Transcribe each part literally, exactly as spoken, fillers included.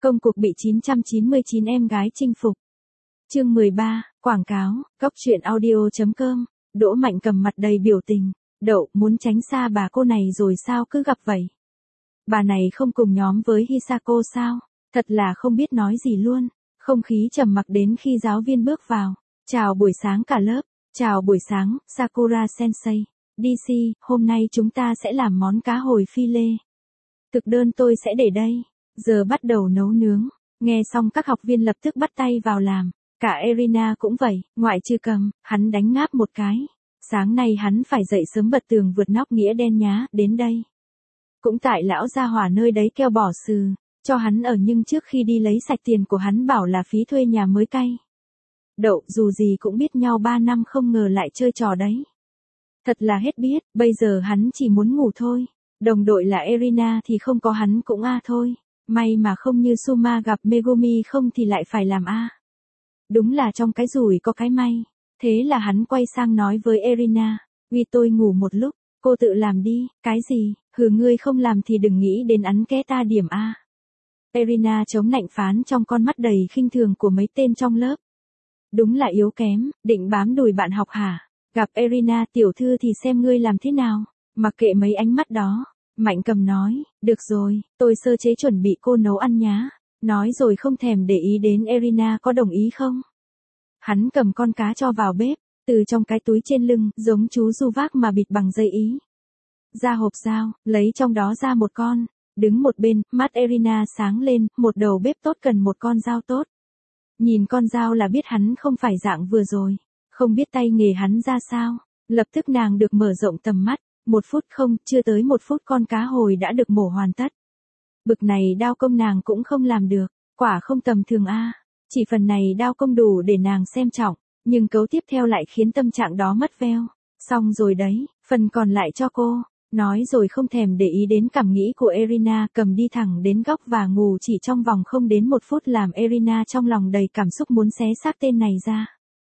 Công cuộc bị chín trăm chín mươi chín em gái chinh phục. Chương mười ba, quảng cáo, góc truyện audio chấm com, Đỗ Mạnh Cầm mặt đầy biểu tình, đậu muốn tránh xa bà cô này rồi sao cứ gặp vậy. Bà này không cùng nhóm với Hisako sao, thật là không biết nói gì luôn, không khí trầm mặc đến khi giáo viên bước vào. Chào buổi sáng cả lớp, chào buổi sáng, Sakura Sensei, đê xê, hôm nay chúng ta sẽ làm món cá hồi phi lê. Thực đơn tôi sẽ để đây, giờ bắt đầu nấu nướng. Nghe xong các học viên lập tức bắt tay vào làm, cả Erina cũng vậy, ngoại trừ Cầm, hắn đánh ngáp một cái. Sáng nay hắn phải dậy sớm bật tường vượt nóc nghĩa đen nhá, đến đây. Cũng tại lão gia hỏa nơi đấy kêu bỏ sừ, cho hắn ở nhưng trước khi đi lấy sạch tiền của hắn bảo là phí thuê nhà mới cay. Đậu dù gì cũng biết nhau ba năm không ngờ lại chơi trò đấy. Thật là hết biết, bây giờ hắn chỉ muốn ngủ thôi. Đồng đội là Erina thì không có hắn cũng a thôi. May mà không như Suma gặp Megumi không thì lại phải làm a. Đúng là trong cái rủi có cái may. Thế là hắn quay sang nói với Erina, vì tôi ngủ một lúc, cô tự làm đi, cái gì, hừ ngươi không làm thì đừng nghĩ đến ắn ké ta điểm a. Erina chống nạnh phán trong con mắt đầy khinh thường của mấy tên trong lớp. Đúng là yếu kém, định bám đùi bạn học hả? Gặp Erina tiểu thư thì xem ngươi làm thế nào, mặc kệ mấy ánh mắt đó. Mạnh Cầm nói, được rồi, tôi sơ chế chuẩn bị cô nấu ăn nhá. Nói rồi không thèm để ý đến Erina có đồng ý không. Hắn cầm con cá cho vào bếp, từ trong cái túi trên lưng, giống chú du vác mà bịt bằng dây ý. Ra hộp dao, lấy trong đó ra một con, đứng một bên, mắt Erina sáng lên, một đầu bếp tốt cần một con dao tốt. Nhìn con dao là biết hắn không phải dạng vừa rồi, không biết tay nghề hắn ra sao, lập tức nàng được mở rộng tầm mắt, một phút không, chưa tới một phút con cá hồi đã được mổ hoàn tất. Bực này đao công nàng cũng không làm được, quả không tầm thường a. Chỉ phần này đao công đủ để nàng xem trọng, nhưng cấu tiếp theo lại khiến tâm trạng đó mất veo. Xong rồi đấy, phần còn lại cho cô. Nói rồi không thèm để ý đến cảm nghĩ của Erina, Cầm đi thẳng đến góc và ngủ chỉ trong vòng không đến một phút làm Erina trong lòng đầy cảm xúc muốn xé xác tên này ra.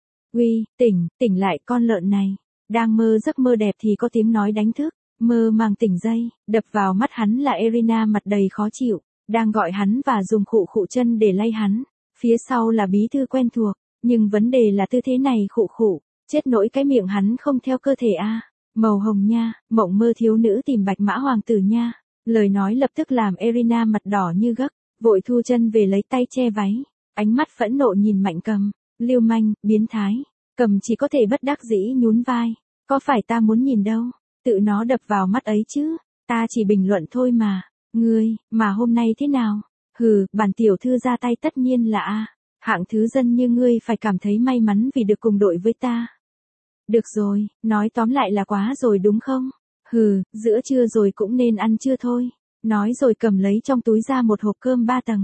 Uy, tỉnh, tỉnh lại con lợn này. Đang mơ giấc mơ đẹp thì có tiếng nói đánh thức, mơ màng tỉnh dậy, đập vào mắt hắn là Erina mặt đầy khó chịu, đang gọi hắn và dùng khụ khụ chân để lay hắn. Phía sau là bí thư quen thuộc, nhưng vấn đề là tư thế này khụ khụ, chết nỗi cái miệng hắn không theo cơ thể a. Màu hồng nha, mộng mơ thiếu nữ tìm bạch mã hoàng tử nha. Lời nói lập tức làm Erina mặt đỏ như gấc, vội thu chân về lấy tay che váy, ánh mắt phẫn nộ nhìn Mạnh Cầm, lưu manh, biến thái. Cầm chỉ có thể bất đắc dĩ nhún vai, có phải ta muốn nhìn đâu, tự nó đập vào mắt ấy chứ, ta chỉ bình luận thôi mà. Ngươi, mà hôm nay thế nào? Hừ, bản tiểu thư ra tay tất nhiên là a, hạng thứ dân như ngươi phải cảm thấy may mắn vì được cùng đội với ta. Được rồi, nói tóm lại là quá rồi đúng không? Hừ, giữa trưa rồi cũng nên ăn trưa thôi. Nói rồi cầm lấy trong túi ra một hộp cơm ba tầng.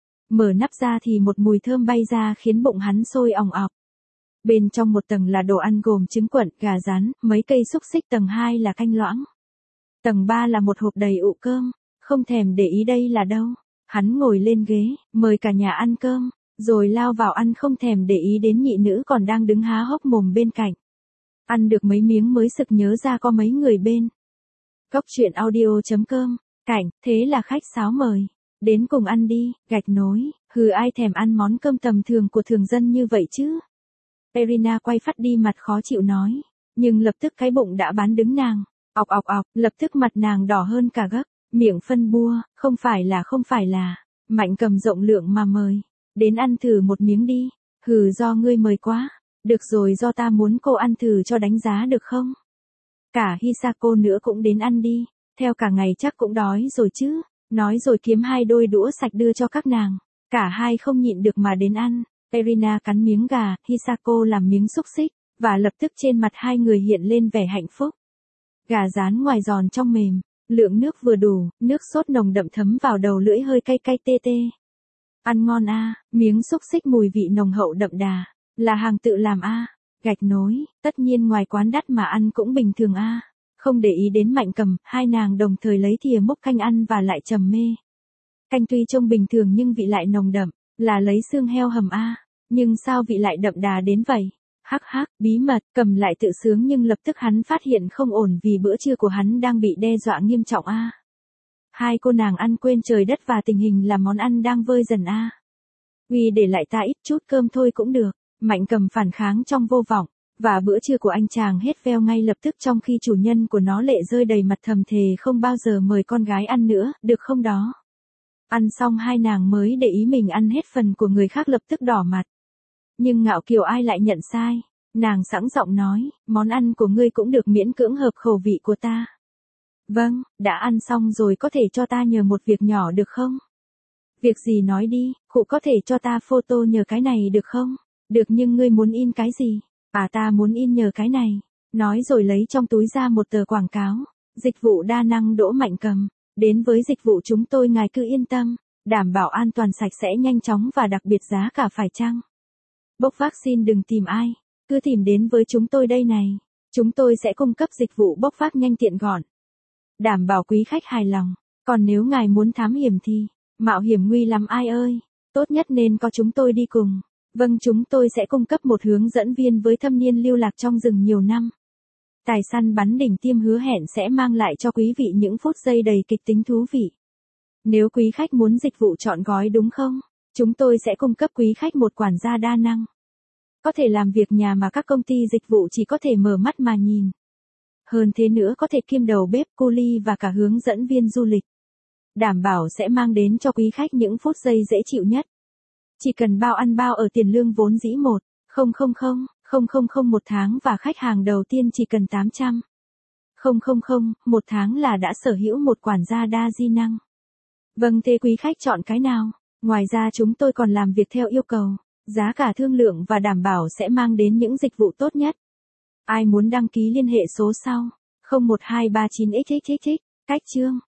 Mở nắp ra thì một mùi thơm bay ra khiến bụng hắn sôi òng ọc. Bên trong một tầng là đồ ăn gồm trứng cuộn, gà rán, mấy cây xúc xích, tầng hai là canh loãng. Tầng ba là một hộp đầy ụ cơm, không thèm để ý đây là đâu. Hắn ngồi lên ghế, mời cả nhà ăn cơm, rồi lao vào ăn không thèm để ý đến nhị nữ còn đang đứng há hốc mồm bên cạnh. Ăn được mấy miếng mới sực nhớ ra có mấy người bên. Góc truyện audio chấm com, cảnh, thế là khách sáo mời. Đến cùng ăn đi, gạch nối, hừ ai thèm ăn món cơm tầm thường của thường dân như vậy chứ. Erina quay phát đi mặt khó chịu nói, nhưng lập tức cái bụng đã bán đứng nàng, ọc ọc ọc, lập tức mặt nàng đỏ hơn cả gấc, miệng phân bua, không phải là không phải là, Mạnh Cầm rộng lượng mà mời, đến ăn thử một miếng đi, hừ do ngươi mời quá, được rồi do ta muốn cô ăn thử cho đánh giá được không? Cả Hisako nữa cũng đến ăn đi, theo cả ngày chắc cũng đói rồi chứ, nói rồi kiếm hai đôi đũa sạch đưa cho các nàng, cả hai không nhịn được mà đến ăn. Erina cắn miếng gà, Hisako làm miếng xúc xích, và lập tức trên mặt hai người hiện lên vẻ hạnh phúc. Gà rán ngoài giòn trong mềm, lượng nước vừa đủ, nước sốt nồng đậm thấm vào đầu lưỡi hơi cay cay tê tê. Ăn ngon a, miếng xúc xích mùi vị nồng hậu đậm đà, là hàng tự làm a. Gạch nối, tất nhiên ngoài quán đắt mà ăn cũng bình thường a. Không để ý đến Mạnh Cầm, hai nàng đồng thời lấy thìa múc canh ăn và lại trầm mê. Canh tuy trông bình thường nhưng vị lại nồng đậm. Là lấy xương heo hầm a, nhưng sao vị lại đậm đà đến vậy? Hắc hắc, bí mật, Cầm lại tự sướng nhưng lập tức hắn phát hiện không ổn vì bữa trưa của hắn đang bị đe dọa nghiêm trọng a. Hai cô nàng ăn quên trời đất và tình hình là món ăn đang vơi dần a. À. Uy để lại ta ít chút cơm thôi cũng được. Mạnh Cầm phản kháng trong vô vọng. Và bữa trưa của anh chàng hết veo ngay lập tức trong khi chủ nhân của nó lệ rơi đầy mặt thầm thề không bao giờ mời con gái ăn nữa, được không đó. Ăn xong hai nàng mới để ý mình ăn hết phần của người khác lập tức đỏ mặt. Nhưng Ngạo Kiều ai lại nhận sai. Nàng sẵn giọng nói, món ăn của ngươi cũng được miễn cưỡng hợp khẩu vị của ta. Vâng, đã ăn xong rồi có thể cho ta nhờ một việc nhỏ được không? Việc gì nói đi, cụ có thể cho ta photo nhờ cái này được không? Được nhưng ngươi muốn in cái gì? À ta muốn in nhờ cái này. Nói rồi lấy trong túi ra một tờ quảng cáo. Dịch vụ đa năng Đỗ Mạnh Cầm. Đến với dịch vụ chúng tôi ngài cứ yên tâm. Đảm bảo an toàn sạch sẽ nhanh chóng và đặc biệt giá cả phải chăng? Bốc vaccine đừng tìm ai. Cứ tìm đến với chúng tôi đây này. Chúng tôi sẽ cung cấp dịch vụ bốc vác nhanh tiện gọn. Đảm bảo quý khách hài lòng. Còn nếu ngài muốn thám hiểm thì, mạo hiểm nguy lắm ai ơi. Tốt nhất nên có chúng tôi đi cùng. Vâng chúng tôi sẽ cung cấp một hướng dẫn viên với thâm niên lưu lạc trong rừng nhiều năm. Tài săn bắn đỉnh tiêm hứa hẹn sẽ mang lại cho quý vị những phút giây đầy kịch tính thú vị. Nếu quý khách muốn dịch vụ trọn gói đúng không? Chúng tôi sẽ cung cấp quý khách một quản gia đa năng. Có thể làm việc nhà mà các công ty dịch vụ chỉ có thể mở mắt mà nhìn. Hơn thế nữa có thể kiêm đầu bếp, cô ly và cả hướng dẫn viên du lịch. Đảm bảo sẽ mang đến cho quý khách những phút giây dễ chịu nhất. Chỉ cần bao ăn bao ở tiền lương vốn dĩ một không không không không không không một tháng và khách hàng đầu tiên chỉ cần tám trăm không không không một tháng là đã sở hữu một quản gia đa di năng. Vâng thế quý khách chọn cái nào? Ngoài ra chúng tôi còn làm việc theo yêu cầu, giá cả thương lượng và đảm bảo sẽ mang đến những dịch vụ tốt nhất. Ai muốn đăng ký liên hệ số sau không một hai ba chín x x x x. Cách chương